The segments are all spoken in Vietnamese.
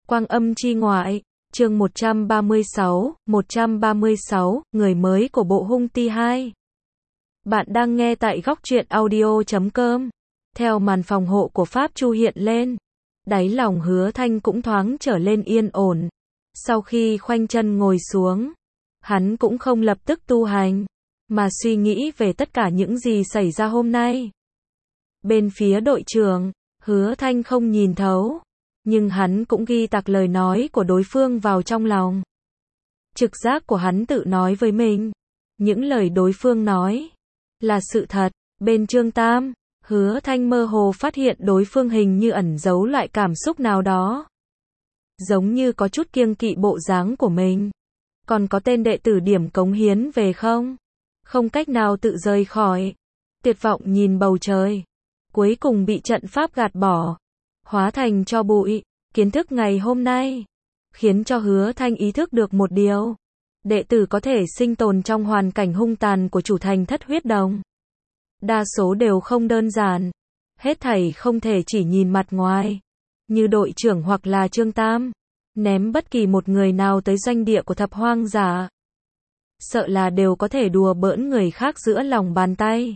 Quang âm chi ngoại, chương 136, người mới của bộ Hung Ti 2. Bạn đang nghe tại góc truyện audio.com. Theo màn phòng hộ của Pháp Chu hiện lên, đáy lòng Hứa Thanh cũng thoáng trở lên yên ổn. Sau khi khoanh chân ngồi xuống, hắn cũng không lập tức tu hành, mà suy nghĩ về tất cả những gì xảy ra hôm nay. Bên phía đội trưởng, Hứa Thanh không nhìn thấu, nhưng hắn cũng ghi tạc lời nói của đối phương vào trong lòng. Trực giác của hắn tự nói với mình, những lời đối phương nói là sự thật. Bên Trương Tam, Hứa Thanh mơ hồ phát hiện đối phương hình như ẩn giấu loại cảm xúc nào đó, giống như có chút kiêng kỵ bộ dáng của mình. Còn có tên đệ tử điểm cống hiến về không? Không cách nào tự rời khỏi. Tuyệt vọng nhìn bầu trời, cuối cùng bị trận pháp gạt bỏ, hóa thành tro bụi. Kiến thức ngày hôm nay khiến cho Hứa Thanh ý thức được một điều: đệ tử có thể sinh tồn trong hoàn cảnh hung tàn của chủ thành Thất Huyết Đồng, đa số đều không đơn giản. Hết thảy không thể chỉ nhìn mặt ngoài, như đội trưởng hoặc là Trương Tam, ném bất kỳ một người nào tới doanh địa của Thập Hoang Giả, sợ là đều có thể đùa bỡn người khác giữa lòng bàn tay,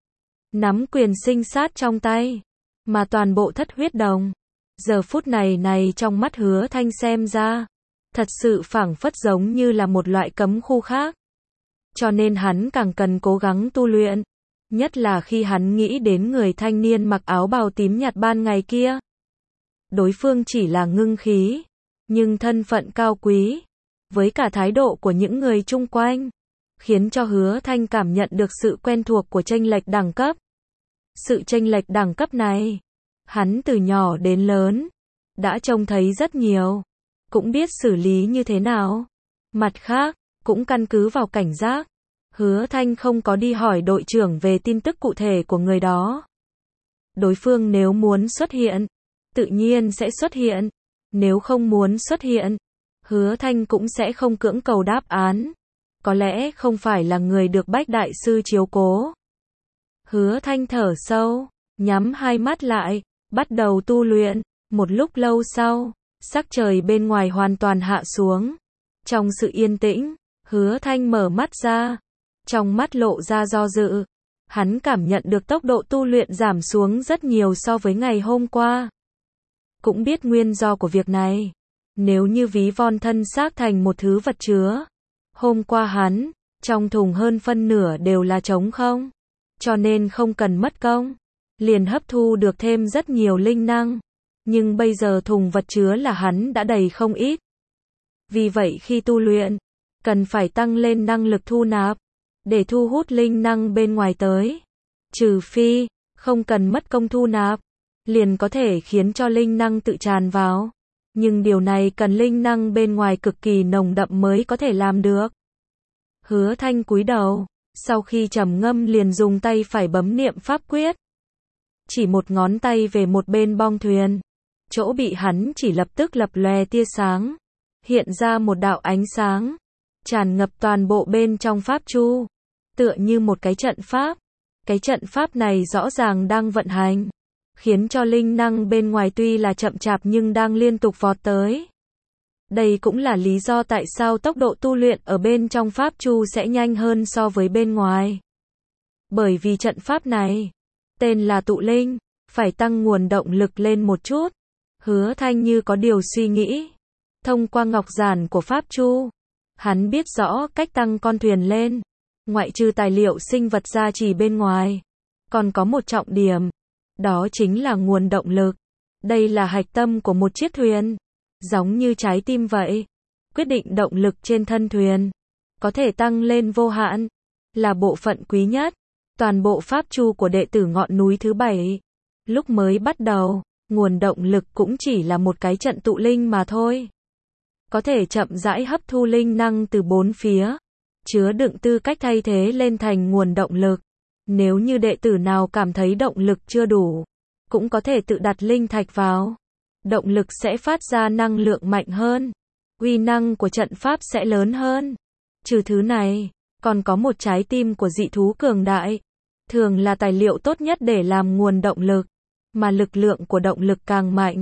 nắm quyền sinh sát trong tay. Mà toàn bộ Thất Huyết Đồng, giờ phút này trong mắt Hứa Thanh xem ra, thật sự phảng phất giống như là một loại cấm khu khác. Cho nên hắn càng cần cố gắng tu luyện, nhất là khi hắn nghĩ đến người thanh niên mặc áo bào tím nhạt ban ngày kia. Đối phương chỉ là ngưng khí, nhưng thân phận cao quý, với cả thái độ của những người chung quanh, khiến cho Hứa Thanh cảm nhận được sự quen thuộc của chênh lệch đẳng cấp. Sự chênh lệch đẳng cấp này, hắn từ nhỏ đến lớn đã trông thấy rất nhiều, cũng biết xử lý như thế nào. Mặt khác, cũng căn cứ vào cảnh giác, Hứa Thanh không có đi hỏi đội trưởng về tin tức cụ thể của người đó. Đối phương nếu muốn xuất hiện, tự nhiên sẽ xuất hiện. Nếu không muốn xuất hiện, Hứa Thanh cũng sẽ không cưỡng cầu đáp án. Có lẽ không phải là người được Bách Đại Sư chiếu cố. Hứa Thanh thở sâu, nhắm hai mắt lại, bắt đầu tu luyện. Một lúc lâu sau, sắc trời bên ngoài hoàn toàn hạ xuống. Trong sự yên tĩnh, Hứa Thanh mở mắt ra, trong mắt lộ ra do dự. Hắn cảm nhận được tốc độ tu luyện giảm xuống rất nhiều so với ngày hôm qua. Cũng biết nguyên do của việc này. Nếu như ví von thân xác thành một thứ vật chứa, hôm qua hắn, trong thùng hơn phân nửa đều là trống không. Cho nên không cần mất công, liền hấp thu được thêm rất nhiều linh năng. Nhưng bây giờ thùng vật chứa là hắn đã đầy không ít. Vì vậy khi tu luyện, cần phải tăng lên năng lực thu nạp, để thu hút linh năng bên ngoài tới. Trừ phi, không cần mất công thu nạp, liền có thể khiến cho linh năng tự tràn vào. Nhưng điều này cần linh năng bên ngoài cực kỳ nồng đậm mới có thể làm được. Hứa Thanh cúi đầu, sau khi trầm ngâm liền dùng tay phải bấm niệm pháp quyết. Chỉ một ngón tay về một bên bong thuyền, chỗ bị hắn chỉ lập tức lập lòe tia sáng, hiện ra một đạo ánh sáng, tràn ngập toàn bộ bên trong pháp chu, tựa như một cái trận pháp. Cái trận pháp này rõ ràng đang vận hành, khiến cho linh năng bên ngoài tuy là chậm chạp nhưng đang liên tục vọt tới. Đây cũng là lý do tại sao tốc độ tu luyện ở bên trong pháp chu sẽ nhanh hơn so với bên ngoài. Bởi vì trận pháp này, tên là tụ linh, phải tăng nguồn động lực lên một chút. Hứa Thanh như có điều suy nghĩ. Thông qua ngọc giản của pháp chu, hắn biết rõ cách tăng con thuyền lên. Ngoại trừ tài liệu sinh vật gia trì bên ngoài, còn có một trọng điểm, đó chính là nguồn động lực. Đây là hạch tâm của một chiếc thuyền, giống như trái tim vậy. Quyết định động lực trên thân thuyền, có thể tăng lên vô hạn, là bộ phận quý nhất. Toàn bộ pháp chu của đệ tử ngọn núi thứ 7, lúc mới bắt đầu, nguồn động lực cũng chỉ là một cái trận tụ linh mà thôi. Có thể chậm rãi hấp thu linh năng từ bốn phía, chứa đựng tư cách thay thế lên thành nguồn động lực. Nếu như đệ tử nào cảm thấy động lực chưa đủ, cũng có thể tự đặt linh thạch vào. Động lực sẽ phát ra năng lượng mạnh hơn, uy năng của trận pháp sẽ lớn hơn. Trừ thứ này, còn có một trái tim của dị thú cường đại, thường là tài liệu tốt nhất để làm nguồn động lực. Mà lực lượng của động lực càng mạnh,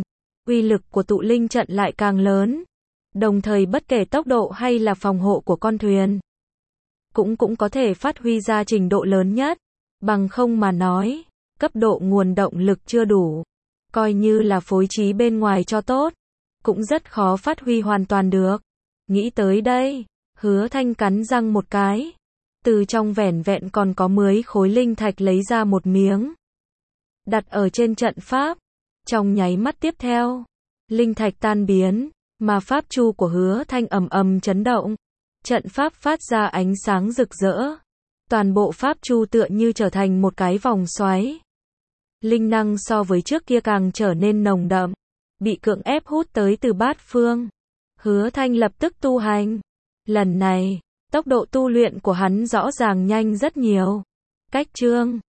uy lực của tụ linh trận lại càng lớn. Đồng thời bất kể tốc độ hay là phòng hộ của con thuyền, cũng có thể phát huy ra trình độ lớn nhất. Bằng không mà nói, cấp độ nguồn động lực chưa đủ, coi như là phối trí bên ngoài cho tốt, cũng rất khó phát huy hoàn toàn được. Nghĩ tới đây, Hứa Thanh cắn răng một cái, từ trong vẻn vẹn còn có 10 khối linh thạch lấy ra một miếng, đặt ở trên trận pháp. Trong nháy mắt tiếp theo, linh thạch tan biến, mà pháp chu của Hứa Thanh ầm ầm chấn động, trận pháp phát ra ánh sáng rực rỡ. Toàn bộ pháp chu tựa như trở thành một cái vòng xoáy. Linh năng so với trước kia càng trở nên nồng đậm, bị cưỡng ép hút tới từ bát phương. Hứa Thanh lập tức tu hành. Lần này, tốc độ tu luyện của hắn rõ ràng nhanh rất nhiều. Cách chương